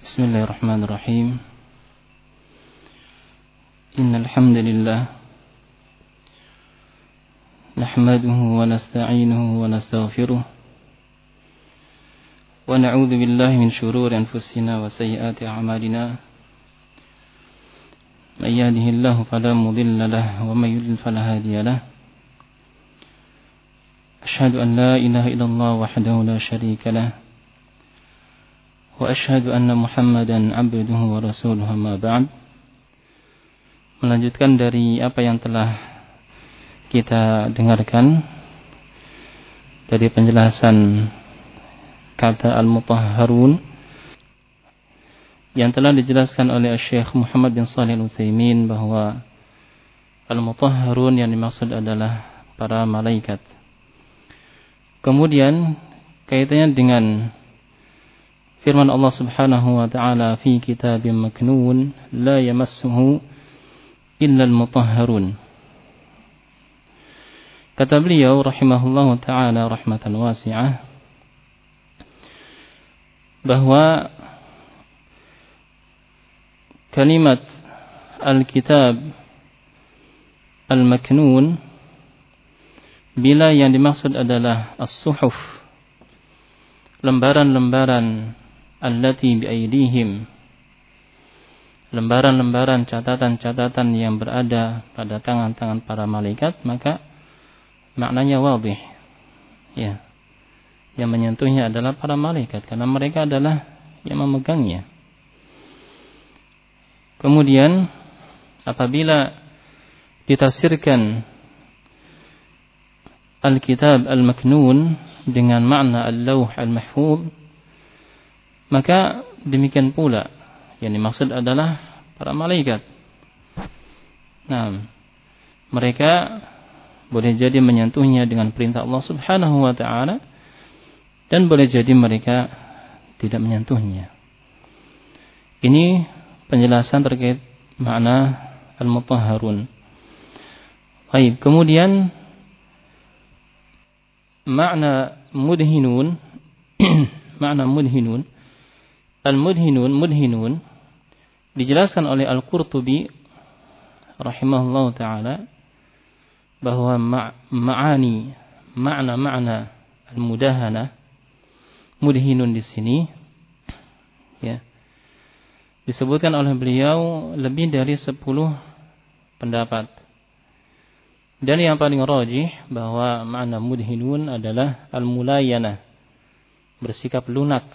Bismillahirrahmanirrahim. Innal hamdalillah nahmaduhu wa nasta'inuhu wa nastaghfiruh wa na'udzu billahi min shururi anfusina wa sayyiati a'malina. May yahdihillahu fala mudilla lahu wa may yudlil fala hadiya lahu. Asyhadu an la ilaha illallah wahdahu la syarika lahu wa asyhadu anna Muhammadan abduhu wa rasuluhu, amma ba'd. Melanjutkan dari apa yang telah kita dengarkan dari penjelasan kata al-mutahharun yang telah dijelaskan oleh Syekh Muhammad bin Shalih Al-Utsaimin, bahwa al-mutahharun yang dimaksud adalah para malaikat. Kemudian kaitannya dengan firman Allah Subhanahu wa taala fi kitabim maknun la yamassuhu illa al-mutahharun. Kata beliau rahimahullahu taala rahmatan wasi'ah, bahwa kalimat al-kitab al-maknun bila yang dimaksud adalah as-suhuf, lembaran-lembaran allati biaidihim, lembaran-lembaran catatan-catatan yang berada pada tangan-tangan para malaikat, maka maknanya wadih, ya, yang menyentuhnya adalah para malaikat karena mereka adalah yang memegangnya. Kemudian apabila ditafsirkan al-kitab al-maknun dengan makna al-lawh al-mahfuz, maka demikian pula yang dimaksud adalah para malaikat. Nah, mereka boleh jadi menyentuhnya dengan perintah Allah Subhanahu wa taala, dan boleh jadi mereka tidak menyentuhnya. Ini penjelasan terkait makna al-mutahharun. Baik, kemudian makna mudhinun makna mudhinun, mudhinun dijelaskan oleh Al-Qurtubi rahimahullahu taala bahwa makna al-mudahana, mudhinun di sini, ya, disebutkan oleh beliau lebih dari 10 pendapat. Dan yang paling rajih bahwa makna mudhinun adalah al-mulayana, bersikap lunak,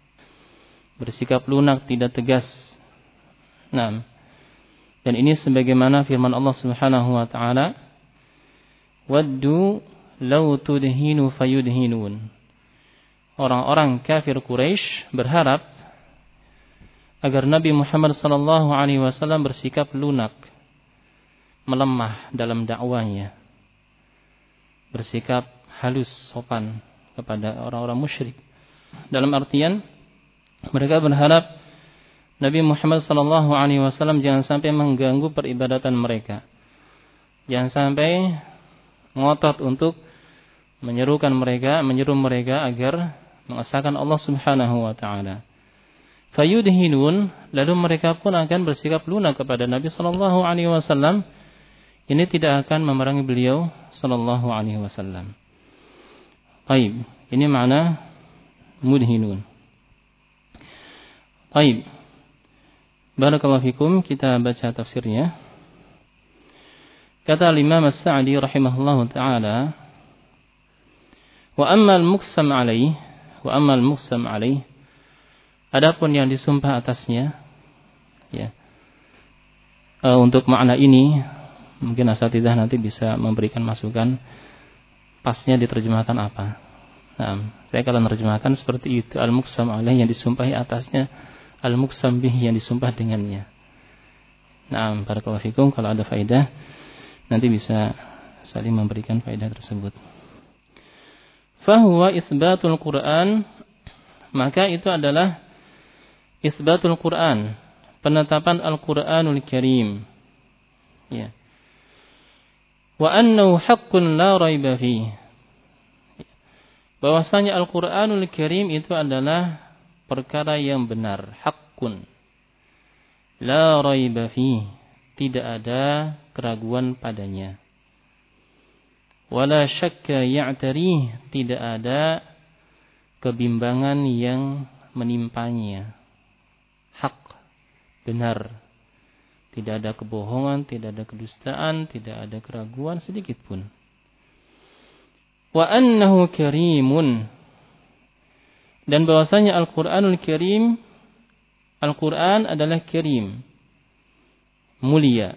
tidak tegas. Nah, dan ini sebagaimana firman Allah Subhanahu wa taala, waddu law tudhinu fayudhinun. Orang-orang kafir Quraisy berharap agar Nabi Muhammad sallallahu alaihi wasallam bersikap lunak, melemah dalam dakwahnya, bersikap halus, sopan kepada orang-orang musyrik. Dalam artian mereka berharap Nabi Muhammad sallallahu alaihi wasallam jangan sampai mengganggu peribadatan mereka, jangan sampai ngotot untuk menyuruh mereka agar mengesahkan Allah Subhanahu wa taala. Fayudhinun, lalu mereka pun akan bersikap lunak kepada Nabi sallallahu alaihi wasallam. Ini tidak akan memerangi beliau sallallahu alaihi wasallam. Baik, ini makna mudhinun. Baik. Barakallahu fikum, kita baca tafsirnya. Kata Imam As-Sa'di rahimahullahu taala, wa ammal muqsam alaih, adapun yang disumpah atasnya, ya. Untuk makna ini mungkin asatidzah nanti bisa memberikan masukan pasnya diterjemahkan apa. Nah, saya kalau menerjemahkan seperti itu, al-muqsam alaih yang disumpahi atasnya, al-muqsam bih yang disumpah dengannya. Nah, barakallahu fikum, kalau ada faedah nanti bisa saling memberikan faedah tersebut. Fahuwa itsbatul Qur'an, maka itu adalah itsbatul Qur'an, penetapan Al-Qur'anul Karim. Ya. Wa annahu haqqun la raiba fihi, bahwasanya Al-Qur'anul Karim itu adalah perkara yang benar, hak, haqqun la raiba fihi, tidak ada keraguan padanya. Wala syakka ya'tari, tidak ada kebimbangan yang menimpanya. Hak, benar. Tidak ada kebohongan, tidak ada kedustaan, tidak ada keraguan sedikit pun. Wa annahu karimun, dan bahwasanya Al-Qur'anul Karim, Al-Qur'an adalah karim, mulia.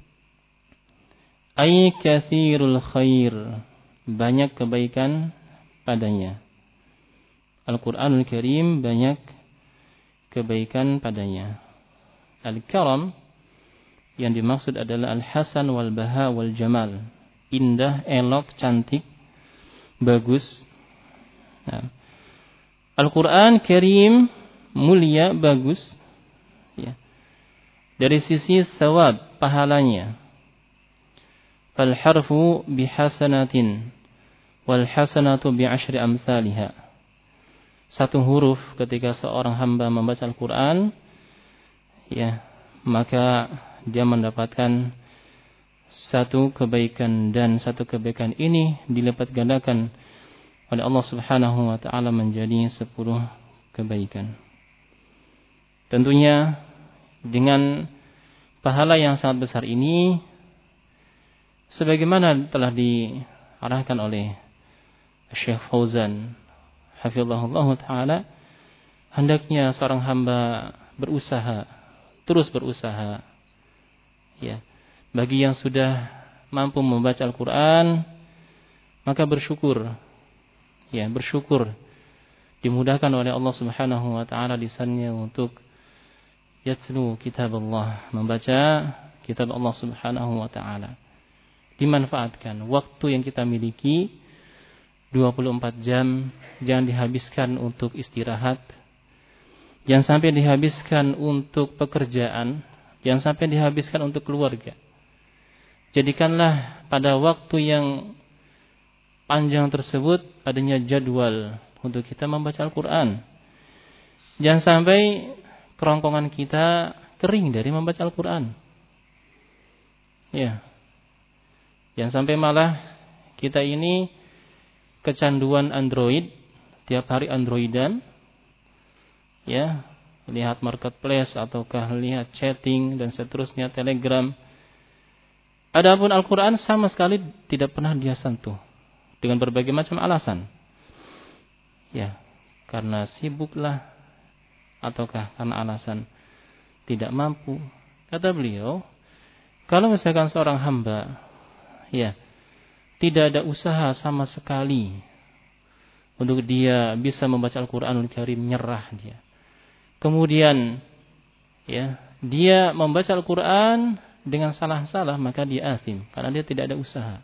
Ay kathirul khair, banyak kebaikan padanya. Al-Qur'anul Karim banyak kebaikan padanya. Al-Karam yang dimaksud adalah al-hasan wal baha wal jamal, indah, elok, cantik, bagus. Nah, Al-Qur'an Karim, mulia, bagus, ya. Dari sisi thawab, pahalanya. Fal harfu bihasanatin wal hasanatu bi'ashri amsalha. Satu huruf ketika seorang hamba membaca Al-Qur'an, ya, maka dia mendapatkan satu kebaikan, dan satu kebaikan ini dilipat gandakan oleh Allah Subhanahu wa taala menjadi 10 kebaikan. Tentunya dengan pahala yang sangat besar ini, sebagaimana telah diarahkan oleh Syekh Fauzan hafizahullah taala, hendaknya seorang hamba berusaha, terus berusaha, ya. Bagi yang sudah mampu membaca Al-Qur'an, maka bersyukur, ya, bersyukur dimudahkan oleh Allah Subhanahu wa taala lisannya untuk yatlu kitab Allah, membaca kitab Allah Subhanahu wa taala. Dimanfaatkan waktu yang kita miliki 24 jam, jangan dihabiskan untuk istirahat, jangan sampai dihabiskan untuk pekerjaan, jangan sampai dihabiskan untuk keluarga. Jadikanlah pada waktu yang panjang tersebut adanya jadwal untuk kita membaca Al-Qur'an. Jangan sampai kerongkongan kita kering dari membaca Al-Qur'an. Ya. Jangan sampai malah kita ini kecanduan Android, tiap hari Androidan, ya, lihat marketplace ataukah lihat chatting dan seterusnya, Telegram. Adapun Al-Qur'an sama sekali tidak pernah dia sentuh dengan berbagai macam alasan. Ya, karena sibuklah ataukah karena alasan tidak mampu. Kata beliau, kalau misalkan seorang hamba, ya, tidak ada usaha sama sekali untuk dia bisa membaca Al-Qur'anul Karim, nyerah dia. Kemudian, ya, dia membaca Al-Qur'an dengan salah-salah, maka dia athim karena dia tidak ada usaha.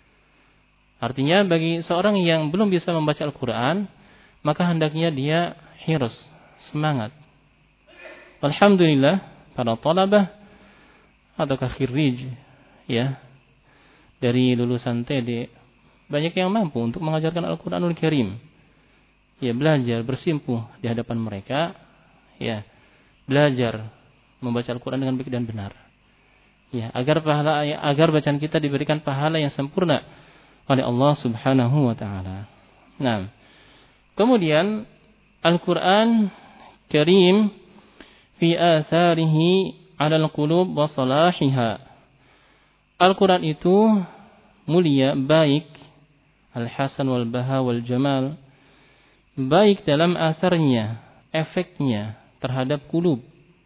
Artinya bagi seorang yang belum bisa membaca Al-Qur'an, maka hendaknya dia hirs, semangat. Alhamdulillah, para talabah ataukah khirij, ya, dari lulusan TD, banyak yang mampu untuk mengajarkan Al-Qur'anul Karim. Ya, belajar bersimpuh di hadapan mereka, ya, belajar membaca Al-Qur'an dengan baik dan benar. Ya, agar bacaan kita diberikan pahala yang sempurna oleh Allah Subhanahu wa taala. Nah, kemudian Al-Qur'an Karim fi atharihi 'ala al-qulub wa salahiha. Al-Qur'an itu mulia, baik, al-hasan wal baha wal jamal, baik dalam asarnya, efeknya terhadap kulub,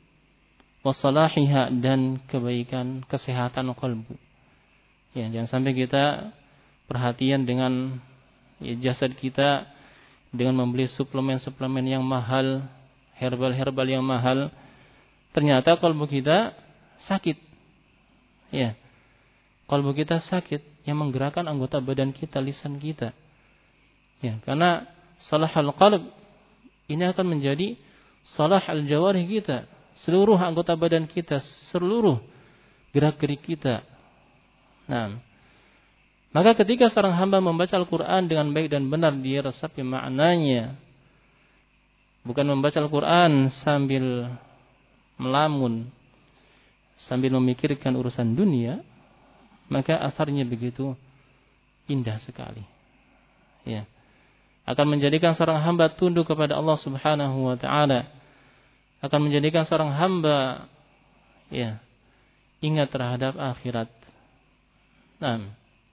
wasalahiha, dan kebaikan, kesehatan qalbu. Ya, jangan sampai kita perhatian dengan, ya, jasad kita dengan membeli suplemen-suplemen yang mahal, herbal-herbal yang mahal, ternyata qalbu kita sakit. Ya, qalbu kita sakit, yang menggerakkan anggota badan kita, lisan kita. Ya, karena salahul qalb ini akan menjadi salah al-jawarih kita, seluruh anggota badan kita, seluruh gerak-gerik kita. Nah, maka ketika seorang hamba membaca Al-Qur'an dengan baik dan benar, dia resapi maknanya. Bukan membaca Al-Qur'an sambil melamun sambil memikirkan urusan dunia, maka asarnya begitu indah sekali. Ya. Akan menjadikan seorang hamba tunduk kepada Allah Subhanahu wa taala. Akan menjadikan seorang hamba ya, ingat terhadap akhirat. Nah.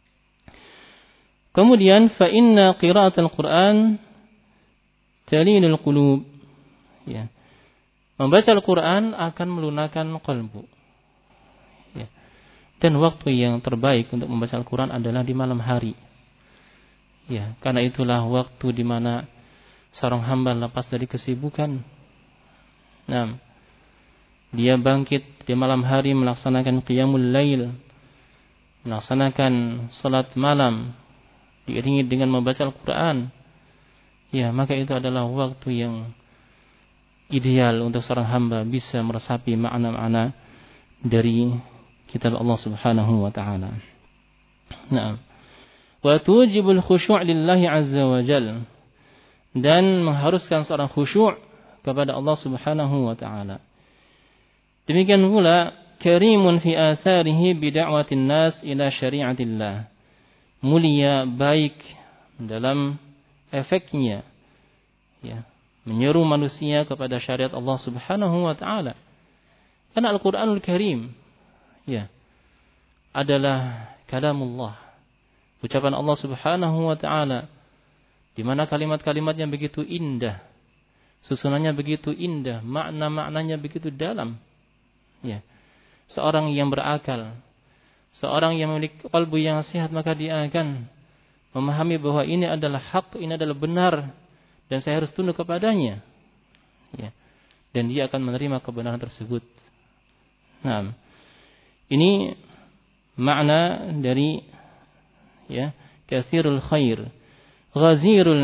Kemudian fa inna qira'atul Qur'an talinul qulub. Ya. Membaca Al-Qur'an akan melunakkan qalbu. Ya. Dan waktu yang terbaik untuk membaca Al-Qur'an adalah di malam hari. Ya, karena itulah waktu di mana seorang hamba lepas dari kesibukan. Nah, dia bangkit di malam hari melaksanakan qiyamul lail, melaksanakan salat malam diiringi dengan membaca Al-Qur'an. Ya, maka itu adalah waktu yang ideal untuk seorang hamba bisa meresapi makna-makna dari kitab Allah Subhanahu wa taala. Nah, wa tujibul khusyu' lillahi azza wa jalla, dan mengharuskan seorang khusyuk kepada Allah Subhanahu wa taala. Demikian pula karimun fi atharihi bi da'watin nas ila syari'atillah. Mulia baik dalam efeknya ya, menyeru manusia kepada syariat Allah Subhanahu wa taala. Karena Al-Qur'anul Karim ya adalah kalamullah, ucapan Allah Subhanahu wa taala, di mana kalimat-kalimatnya begitu indah, susunannya begitu indah, makna-maknanya begitu dalam. Ya. Seorang yang berakal, seorang yang memiliki kalbu yang sehat, maka dia akan memahami bahwa ini adalah hak, ini adalah benar, dan saya harus tunduk kepadanya. Ya. Dan dia akan menerima kebenaran tersebut. Nah, ini makna dari ya, katsirul khair, ghazirul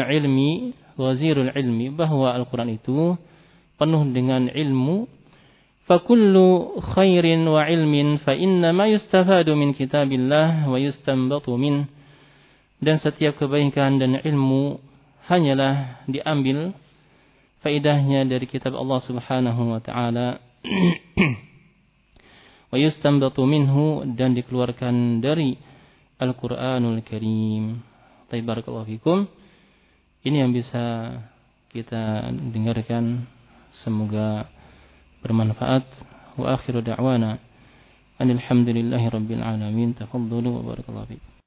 ilmi, bahwa Al-Quran itu penuh dengan ilmu. Fakullu khairin wa ilmin fa innama yustafadu min kitabillah wa yustanbatu min. Dan setiap kebaikan dan ilmu hanyalah diambil faedahnya dari kitab Allah Subhanahu wa taala. Wa yustanbatu minhu, dan dikeluarkan dari Al-Quranul Karim. Barakallahu fikum. Ini yang bisa kita dengarkan, semoga bermanfaat. Wa akhiru da'wana anil hamdulillahi rabbil alamin. Tafaddalu wa barakallahu fikum.